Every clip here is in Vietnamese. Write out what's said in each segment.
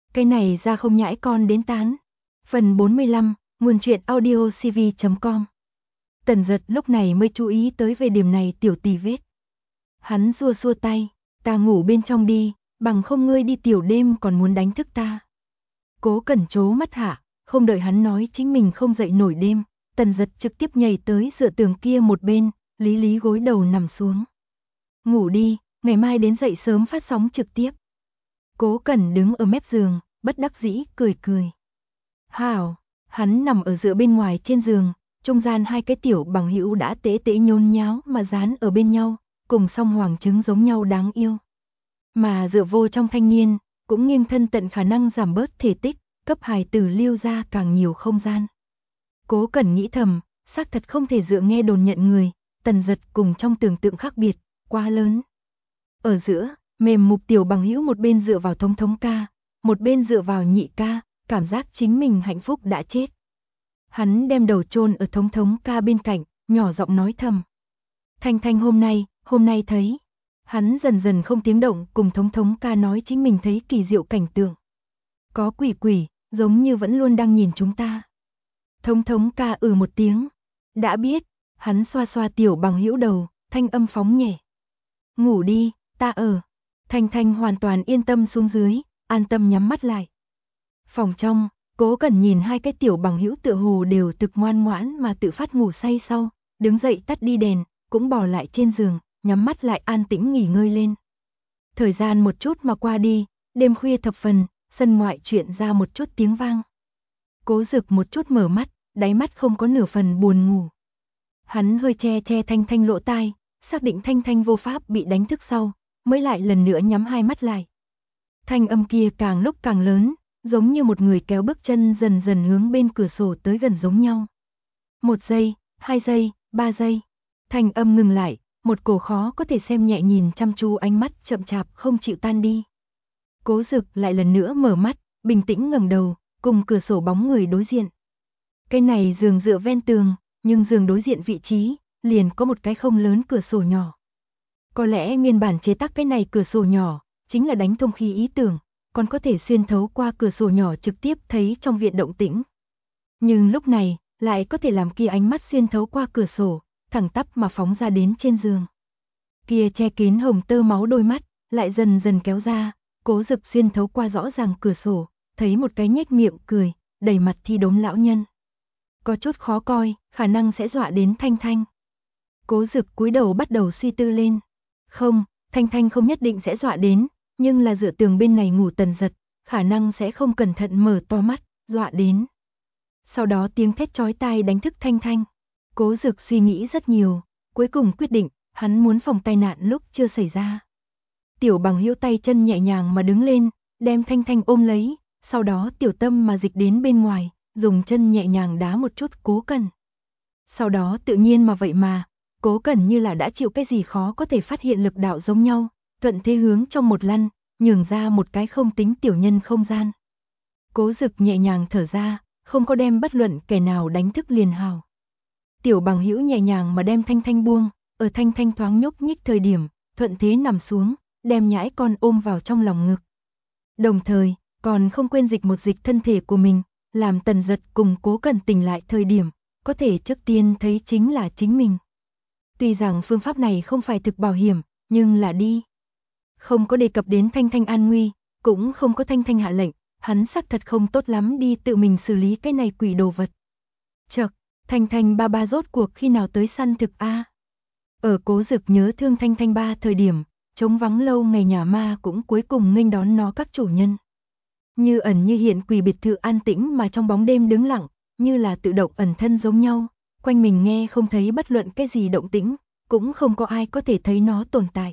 Cái này ra không nhãi con đến tán. Phần 45, nguồn truyện audio cv.com. Tần Giật lúc này mới chú ý tới về điểm này tiểu tì vết. Hắn xua xua tay, ta ngủ bên trong đi, bằng không ngươi đi tiểu đêm còn muốn đánh thức ta. Cố Cẩn trố mắt hạ, không đợi hắn nói chính mình không dậy nổi đêm, Tần Giật trực tiếp nhảy tới dựa tường kia một bên, lý lý gối đầu nằm xuống. Ngủ đi, ngày mai đến dậy sớm phát sóng trực tiếp. Cố Cẩn đứng ở mép giường, bất đắc dĩ cười cười. Hảo, hắn nằm ở giữa bên ngoài trên giường, trung gian hai cái tiểu bằng hữu đã tễ tễ nhốn nháo mà dán ở bên nhau, cùng song hoàng trứng giống nhau đáng yêu. Mà dựa vô trong thanh niên, cũng nghiêng thân tận khả năng giảm bớt thể tích, cấp hài tử lưu ra càng nhiều không gian. Cố Cẩn nghĩ thầm, xác thật không thể dựa nghe đồn nhận người, Tần Giật cùng trong tưởng tượng khác biệt, quá lớn. Ở giữa, mềm mục tiểu bằng hữu một bên dựa vào thống thống ca, một bên dựa vào nhị ca, cảm giác chính mình hạnh phúc đã chết. Hắn đem đầu chôn ở thống thống ca bên cạnh, nhỏ giọng nói thầm. Thanh Thanh hôm nay thấy. Hắn dần dần không tiếng động cùng thống thống ca nói chính mình thấy kỳ diệu cảnh tượng. Có quỷ quỷ, giống như vẫn luôn đang nhìn chúng ta. Thống thống ca một tiếng. Đã biết, hắn xoa xoa tiểu bằng hữu đầu, thanh âm phóng nhẹ. Ngủ đi, ta ở. Thanh Thanh hoàn toàn yên tâm xuống dưới, an tâm nhắm mắt lại. Phòng trong, Cố Cẩn nhìn hai cái tiểu bằng hữu tựa hồ đều thực ngoan ngoãn mà tự phát ngủ say sau, đứng dậy tắt đi đèn, cũng bò lại trên giường, nhắm mắt lại an tĩnh nghỉ ngơi lên. Thời gian một chút mà qua đi, đêm khuya thập phần, sân ngoại chuyện ra một chút tiếng vang. Cố Dực một chút mở mắt, đáy mắt không có nửa phần buồn ngủ. Hắn hơi che Thanh Thanh lỗ tai, xác định Thanh Thanh vô pháp bị đánh thức sau, mới lại lần nữa nhắm hai mắt lại. Thanh âm kia càng lúc càng lớn, giống như một người kéo bước chân dần dần hướng bên cửa sổ tới gần giống nhau. 1 giây, 2 giây, 3 giây. Thanh âm ngừng lại, một cổ khó có thể xem nhẹ nhìn chăm chú ánh mắt chậm chạp không chịu tan đi. Cố Dực lại lần nữa mở mắt, bình tĩnh ngẩng đầu, cùng cửa sổ bóng người đối diện. Cái này giường dựa ven tường, nhưng giường đối diện vị trí, liền có một cái không lớn cửa sổ nhỏ. Có lẽ nguyên bản chế tác cái này cửa sổ nhỏ, chính là đánh thông khí ý tưởng, còn có thể xuyên thấu qua cửa sổ nhỏ trực tiếp thấy trong viện động tĩnh. Nhưng lúc này, lại có thể làm kia ánh mắt xuyên thấu qua cửa sổ, thẳng tắp mà phóng ra đến trên giường. Kia che kín hồng tơ máu đôi mắt, lại dần dần kéo ra, Cố Dực xuyên thấu qua rõ ràng cửa sổ, thấy một cái nhếch miệng cười, đầy mặt thi đống lão nhân. Có chút khó coi, khả năng sẽ dọa đến Thanh Thanh. Cố Dực cúi đầu bắt đầu suy tư lên. Không, Thanh Thanh không nhất định sẽ dọa đến, nhưng là dựa tường bên này ngủ Tần Giật, khả năng sẽ không cẩn thận mở to mắt, dọa đến. Sau đó tiếng thét chói tai đánh thức Thanh Thanh. Cố Dực suy nghĩ rất nhiều, cuối cùng quyết định, hắn muốn phòng tai nạn lúc chưa xảy ra. Tiểu bằng hữu tay chân nhẹ nhàng mà đứng lên, đem Thanh Thanh ôm lấy, sau đó tiểu tâm mà dịch đến bên ngoài, dùng chân nhẹ nhàng đá một chút Cố Cẩn. Sau đó tự nhiên mà vậy mà, Cố Cẩn như là đã chịu cái gì khó có thể phát hiện lực đạo giống nhau, thuận thế hướng trong một lăn, nhường ra một cái không tính tiểu nhân không gian. Cố Dực nhẹ nhàng thở ra, không có đem bất luận kẻ nào đánh thức liền hào. Tiểu bằng hữu nhẹ nhàng mà đem Thanh Thanh buông, ở Thanh Thanh thoáng nhúc nhích thời điểm, thuận thế nằm xuống, đem nhãi con ôm vào trong lòng ngực. Đồng thời, còn không quên dịch một dịch thân thể của mình, làm Tần Giật cùng Cố Cẩn tỉnh lại thời điểm, có thể trước tiên thấy chính là chính mình. Tuy rằng phương pháp này không phải thực bảo hiểm, nhưng là đi. Không có đề cập đến Thanh Thanh an nguy, cũng không có Thanh Thanh hạ lệnh, hắn xác thật không tốt lắm đi tự mình xử lý cái này quỷ đồ vật. Chậc, Thanh Thanh ba rốt cuộc khi nào tới săn thực a? Ở Cố Dực nhớ thương Thanh Thanh ba thời điểm, trống vắng lâu ngày nhà ma cũng cuối cùng nghênh đón nó các chủ nhân. Như ẩn như hiện quỷ biệt thự an tĩnh mà trong bóng đêm đứng lặng, như là tự động ẩn thân giống nhau, quanh mình nghe không thấy bất luận cái gì động tĩnh, cũng không có ai có thể thấy nó tồn tại.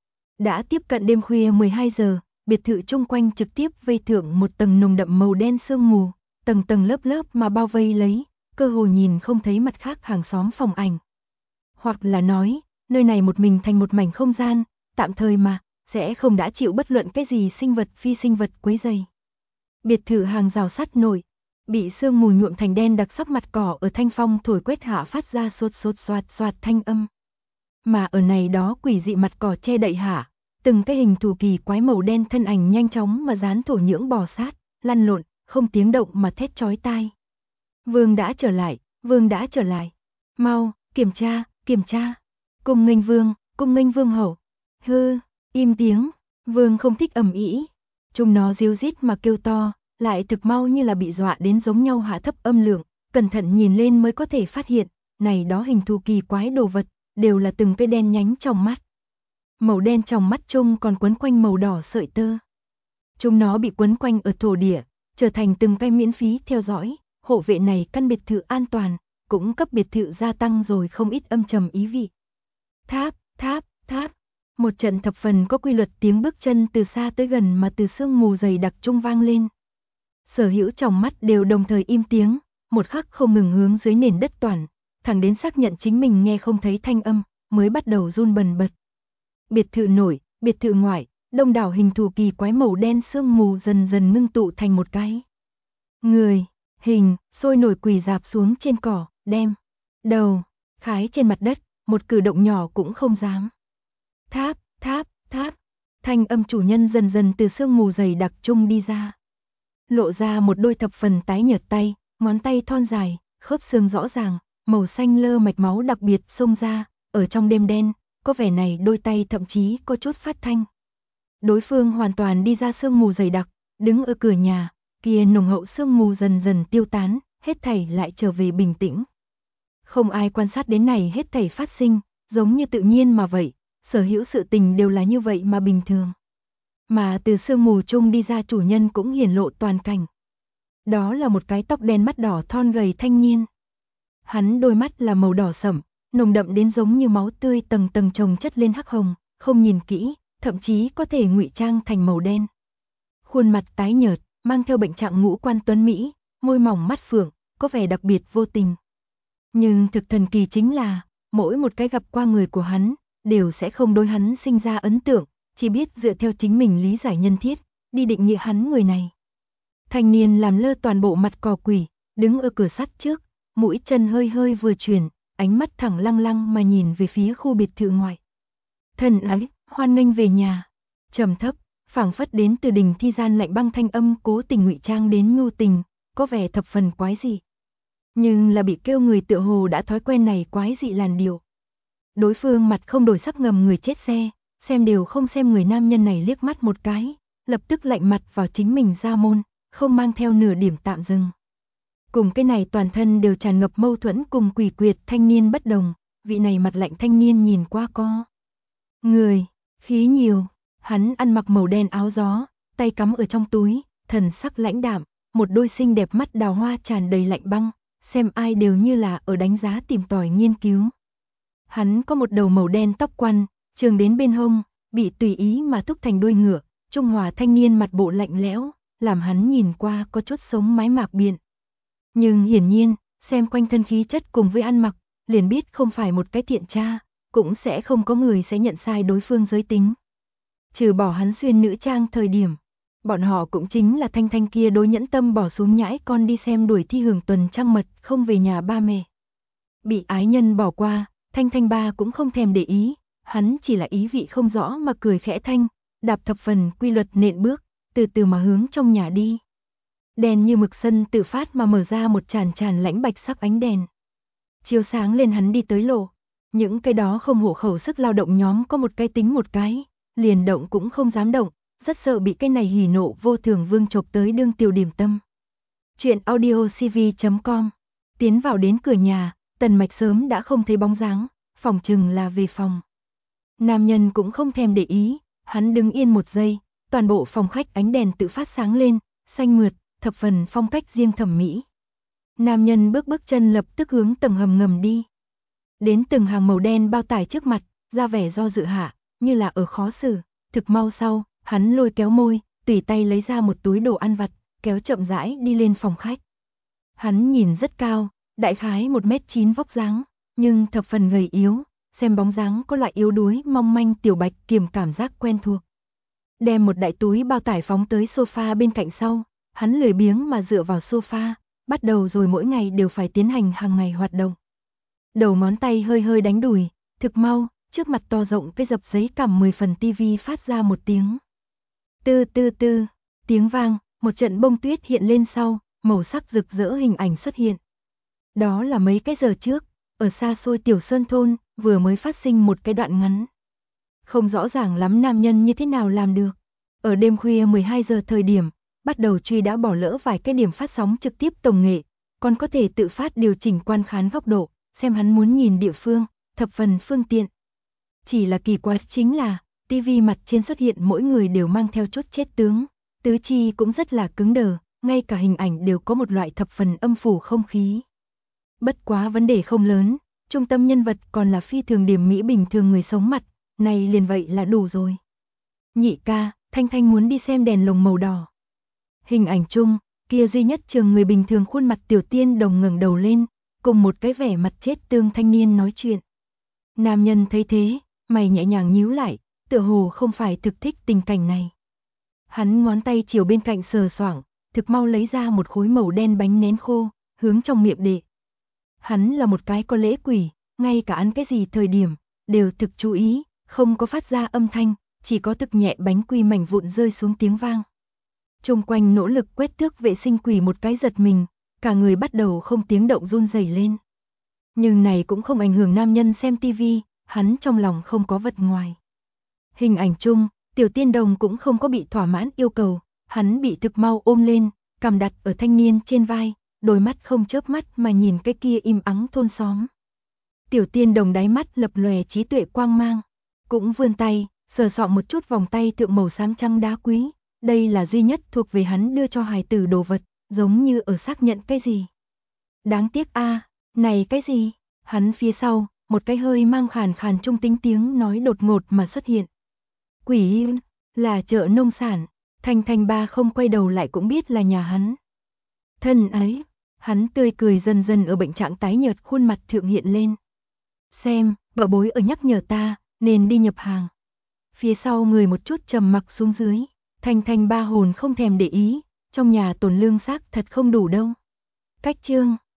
Đã tiếp cận đêm khuya 12 giờ, biệt thự chung quanh trực tiếp vây thượng một tầng nồng đậm màu đen sương mù, tầng tầng lớp lớp mà bao vây lấy, cơ hồ nhìn không thấy mặt khác hàng xóm phòng ảnh. Hoặc là nói, nơi này một mình thành một mảnh không gian, tạm thời mà, sẽ không đã chịu bất luận cái gì sinh vật phi sinh vật quấy rầy. Biệt thự hàng rào sắt nổi, bị sương mù nhuộm thành đen đặc sắc mặt cỏ ở thanh phong thổi quét hạ phát ra sột soạt thanh âm. Mà ở này đó quỷ dị mặt cỏ che đậy hạ, từng cái hình thù kỳ quái màu đen thân ảnh nhanh chóng mà dán thổ nhưỡng bò sát, lăn lộn, không tiếng động mà thét chói tai. Vương đã trở lại, Vương đã trở lại. Mau, kiểm tra, kiểm tra. Cung nghênh Vương hậu. Hư, im tiếng, Vương không thích ầm ĩ. Chúng nó ríu rít mà kêu to, lại thực mau như là bị dọa đến giống nhau hạ thấp âm lượng, cẩn thận nhìn lên mới có thể phát hiện, này đó hình thù kỳ quái đồ vật, đều là từng cái đen nhánh trong mắt. Màu đen trong mắt chung còn quấn quanh màu đỏ sợi tơ. Chúng nó bị quấn quanh ở thổ địa, trở thành từng cái miễn phí theo dõi, hộ vệ này căn biệt thự an toàn, cũng cấp biệt thự gia tăng rồi không ít âm trầm ý vị. Tháp, tháp, tháp. Một trận thập phần có quy luật tiếng bước chân từ xa tới gần mà từ sương mù dày đặc trung vang lên. Sở hữu trong mắt đều đồng thời im tiếng, một khắc không ngừng hướng dưới nền đất toàn, thẳng đến xác nhận chính mình nghe không thấy thanh âm, mới bắt đầu run bần bật. Biệt thự nội, biệt thự ngoại, đông đảo hình thù kỳ quái màu đen sương mù dần dần ngưng tụ thành một cái người, hình, sôi nổi quỳ rạp xuống trên cỏ, đem đầu khái trên mặt đất, một cử động nhỏ cũng không dám. Tháp, tháp, tháp. Thanh âm chủ nhân dần dần từ sương mù dày đặc trung đi ra. Lộ ra một đôi thập phần tái nhợt tay, ngón tay thon dài, khớp xương rõ ràng, màu xanh lơ mạch máu đặc biệt xông ra, ở trong đêm đen, có vẻ này đôi tay thậm chí có chút phát thanh. Đối phương hoàn toàn đi ra sương mù dày đặc, đứng ở cửa nhà, kia nồng hậu sương mù dần dần tiêu tán, hết thảy lại trở về bình tĩnh. Không ai quan sát đến này hết thảy phát sinh, giống như tự nhiên mà vậy, sở hữu sự tình đều là như vậy mà bình thường. Mà từ sương mù chung đi ra chủ nhân cũng hiển lộ toàn cảnh. Đó là một cái tóc đen mắt đỏ thon gầy thanh niên. Hắn đôi mắt là màu đỏ sẫm, nồng đậm đến giống như máu tươi tầng tầng chồng chất lên hắc hồng, không nhìn kỹ, thậm chí có thể ngụy trang thành màu đen. Khuôn mặt tái nhợt, mang theo bệnh trạng ngũ quan tuấn mỹ, môi mỏng mắt phượng, có vẻ đặc biệt vô tình. Nhưng thực thần kỳ chính là, mỗi một cái gặp qua người của hắn, đều sẽ không đối hắn sinh ra ấn tượng, chỉ biết dựa theo chính mình lý giải nhân thiết, đi định nghĩa hắn người này. Thanh niên làm lơ toàn bộ mặt cò quỷ, đứng ở cửa sắt trước, mũi chân hơi hơi vừa chuyển, ánh mắt thẳng lăng lăng mà nhìn về phía khu biệt thự ngoại. Thần ái, hoan nghênh về nhà. Trầm thấp, phảng phất đến từ đỉnh thi gian lạnh băng thanh âm cố tình ngụy trang đến nhu tình, có vẻ thập phần quái dị. Nhưng là bị kêu người tựa hồ đã thói quen này quái dị làn điệu. Đối phương mặt không đổi sắc ngầm người chết xe, xem đều không xem người nam nhân này liếc mắt một cái, lập tức lạnh mặt vào chính mình ra môn, không mang theo nửa điểm tạm dừng. Cùng cái này toàn thân đều tràn ngập mâu thuẫn cùng quỷ quyệt thanh niên bất đồng, vị này mặt lạnh thanh niên nhìn qua co. Người, khí nhiều, hắn ăn mặc màu đen áo gió, tay cắm ở trong túi, thần sắc lãnh đạm, một đôi xinh đẹp mắt đào hoa tràn đầy lạnh băng, xem ai đều như là ở đánh giá tìm tòi nghiên cứu. Hắn có một đầu màu đen tóc quăn, trường đến bên hông, bị tùy ý mà thúc thành đuôi ngựa, trung hòa thanh niên mặt bộ lạnh lẽo, làm hắn nhìn qua có chút sống mái mạc biện. Nhưng hiển nhiên, xem quanh thân khí chất cùng với ăn mặc, liền biết không phải một cái thiện tra, cũng sẽ không có người sẽ nhận sai đối phương giới tính. Trừ bỏ hắn xuyên nữ trang thời điểm, bọn họ cũng chính là Thanh Thanh kia đối nhẫn tâm bỏ xuống nhãi con đi xem đuổi thi hưởng tuần trăng mật không về nhà ba mẹ. Bị ái nhân bỏ qua, Thanh Thanh ba cũng không thèm để ý, hắn chỉ là ý vị không rõ mà cười khẽ thanh, đạp thập phần quy luật nện bước, từ từ mà hướng trong nhà đi. Đèn như mực sân tự phát mà mở ra một tràn tràn lãnh bạch sắc ánh đèn. Chiếu sáng lên hắn đi tới lộ, những cái đó không hộ khẩu sức lao động nhóm có một cái tính một cái, liền động cũng không dám động, rất sợ bị cái này hỉ nộ vô thường vương chộp tới đương tiểu điểm tâm. Chuyện audio cv.com. Tiến vào đến cửa nhà, Tần Mạch sớm đã không thấy bóng dáng, phòng chừng là về phòng. Nam nhân cũng không thèm để ý, hắn đứng yên một giây, toàn bộ phòng khách ánh đèn tự phát sáng lên, xanh mượt, thập phần phong cách riêng thẩm mỹ. Nam nhân bước chân lập tức hướng tầng hầm ngầm đi. Đến từng hàng màu đen bao tải trước mặt, ra vẻ do dự hạ, như là ở khó xử, thực mau sau, hắn lôi kéo môi, tùy tay lấy ra một túi đồ ăn vặt, kéo chậm rãi đi lên phòng khách. Hắn nhìn rất cao, đại khái 1m9 vóc dáng, nhưng thập phần gầy yếu, xem bóng dáng có loại yếu đuối mong manh tiểu bạch kiềm cảm giác quen thuộc. Đem một đại túi bao tải phóng tới sofa bên cạnh sau, hắn lười biếng mà dựa vào sofa, bắt đầu rồi mỗi ngày đều phải tiến hành hàng ngày hoạt động. Đầu ngón tay hơi hơi đánh đùi, thực mau, trước mặt to rộng cái dập giấy cằm 10 phần tivi phát ra một tiếng. Tư tư tư, tiếng vang, Một trận bông tuyết hiện lên sau, màu sắc rực rỡ hình ảnh xuất hiện. Đó là mấy cái giờ trước, ở xa xôi Tiểu Sơn thôn, vừa mới phát sinh một cái đoạn ngắn. Không rõ ràng lắm nam nhân như thế nào làm được. Ở đêm khuya 12 giờ thời điểm, bắt đầu truy đã bỏ lỡ vài cái điểm phát sóng trực tiếp tổng nghệ, còn có thể tự phát điều chỉnh quan khán góc độ, xem hắn muốn nhìn địa phương, thập phần phương tiện. Chỉ là kỳ quái chính là, TV mặt trên xuất hiện mỗi người đều mang theo chốt chết tướng, tứ chi cũng rất là cứng đờ, ngay cả hình ảnh đều có một loại thập phần âm phủ không khí. Bất quá vấn đề không lớn, trung tâm nhân vật còn là phi thường điểm mỹ bình thường người sống mặt, này liền vậy là đủ rồi. Nhị ca, Thanh Thanh muốn đi xem đèn lồng màu đỏ. Hình ảnh chung, kia duy nhất trường người bình thường khuôn mặt Tiểu Tiên Đồng ngẩng đầu lên, cùng một cái vẻ mặt chết tương thanh niên nói chuyện. Nam nhân thấy thế, mày nhẹ nhàng nhíu lại, tựa hồ không phải thực thích tình cảnh này. Hắn ngón tay chiều bên cạnh sờ soạng, thực mau lấy ra một khối màu đen bánh nén khô, hướng trong miệng đệ. Hắn là một cái có lễ quỷ, ngay cả ăn cái gì thời điểm, đều thực chú ý, không có phát ra âm thanh, chỉ có thực nhẹ bánh quy mảnh vụn rơi xuống tiếng vang. Trung quanh nỗ lực quét tước vệ sinh quỷ một cái giật mình, cả người bắt đầu không tiếng động run rẩy lên. Nhưng này cũng không ảnh hưởng nam nhân xem tivi, hắn trong lòng không có vật ngoài. Hình ảnh chung, Tiểu Tiên Đồng cũng không có bị thỏa mãn yêu cầu, hắn bị thực mau ôm lên, cằm đặt ở thanh niên trên vai, đôi mắt không chớp mắt mà nhìn cái kia im ắng thôn xóm. Tiểu Tiên Đồng đáy mắt lập lòe trí tuệ quang mang, cũng vươn tay, sờ soạng một chút vòng tay thượng màu xám trắng đá quý, đây là duy nhất thuộc về hắn đưa cho hài tử đồ vật, giống như ở xác nhận cái gì. Đáng tiếc a, này cái gì? Hắn phía sau, một cái hơi mang khàn khàn trung tính tiếng nói đột ngột mà xuất hiện. Quỷ, là chợ nông sản, Thanh Thanh ba không quay đầu lại cũng biết là nhà hắn. Thân ấy, hắn tươi cười dần dần ở bệnh trạng tái nhợt khuôn mặt thượng hiện lên. Xem, vợ bối ở nhắc nhở ta, nên đi nhập hàng. Phía sau người một chút trầm mặc xuống dưới, Thanh Thanh ba hồn không thèm để ý, trong nhà tồn lương xác thật không đủ đâu. Cách chương